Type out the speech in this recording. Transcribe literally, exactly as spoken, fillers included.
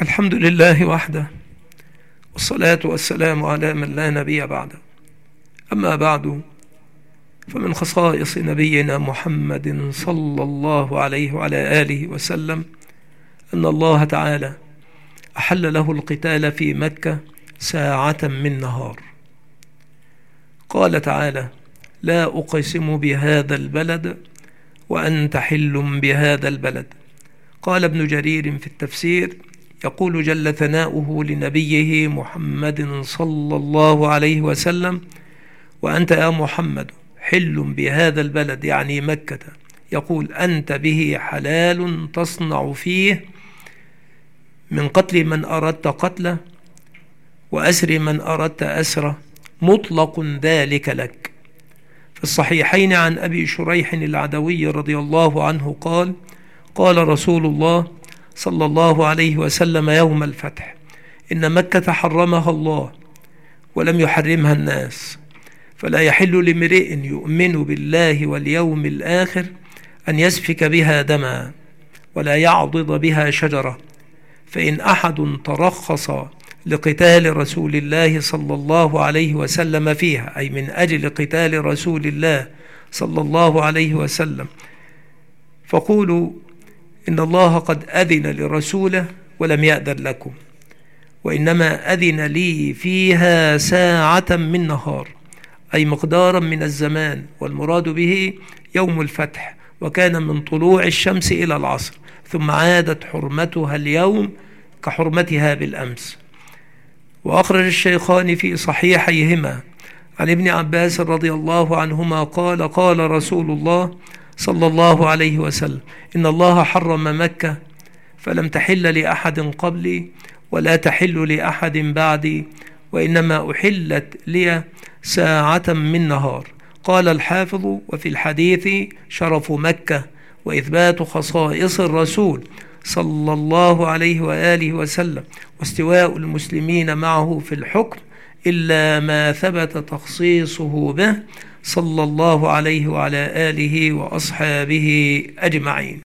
الحمد لله وحده، والصلاة والسلام على من لا نبي بعده. أما بعد، فمن خصائص نبينا محمد صلى الله عليه وعلى آله وسلم أن الله تعالى أحل له القتال في مكة ساعة من نهار. قال تعالى: لا أقسم بهذا البلد وأنت حل بهذا البلد. قال ابن جرير في التفسير يقول جل ثناؤه لنبيه محمد صلى الله عليه وسلم: وأنت يا محمد حل بهذا البلد، يعني مكة. يقول: أنت به حلال تصنع فيه من قتل من أردت قتله وأسر من أردت أسره، مطلق ذلك لك. في الصحيحين عن أبي شريح العدوي رضي الله عنه قال: قال رسول الله صلى الله عليه وسلم يوم الفتح: إن مكة حرمها الله ولم يحرمها الناس، فلا يحل لامرئ يؤمن بالله واليوم الآخر أن يسفك بها دما ولا يعضد بها شجرة. فإن أحد ترخص لقتال رسول الله صلى الله عليه وسلم فيها، أي من أجل قتال رسول الله صلى الله عليه وسلم، فقولوا إن الله قد أذن لرسوله ولم يأذن لكم، وإنما أذن لي فيها ساعة من نهار، أي مقدارا من الزمان، والمراد به يوم الفتح، وكان من طلوع الشمس إلى العصر، ثم عادت حرمتها اليوم كحرمتها بالأمس. وأخرج الشيخان في صحيحيهما عن ابن عباس رضي الله عنهما قال: قال رسول الله صلى الله عليه وسلم: إن الله حرم مكة فلم تحل لأحد قبلي ولا تحل لأحد بعدي، وإنما أحلت لي ساعة من نهار. قال الحافظ: وفي الحديث شرف مكة وإثبات خصائص الرسول صلى الله عليه وآله وسلم، واستواء المسلمين معه في الحكم، إلا ما ثبت تخصيصه به صلى الله عليه وعلى آله وأصحابه أجمعين.